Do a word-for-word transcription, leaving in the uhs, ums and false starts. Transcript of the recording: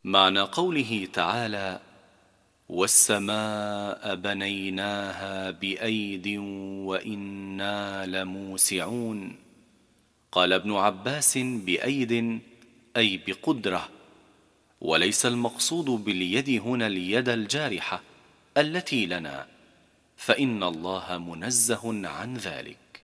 معنى قوله تعالى: والسماء بنيناها بأيد وإنا لموسعون. قال ابن عباس: بأيد أي بقدرة، وليس المقصود باليد هنا اليد الجارحة التي لنا، فإن الله منزه عن ذلك.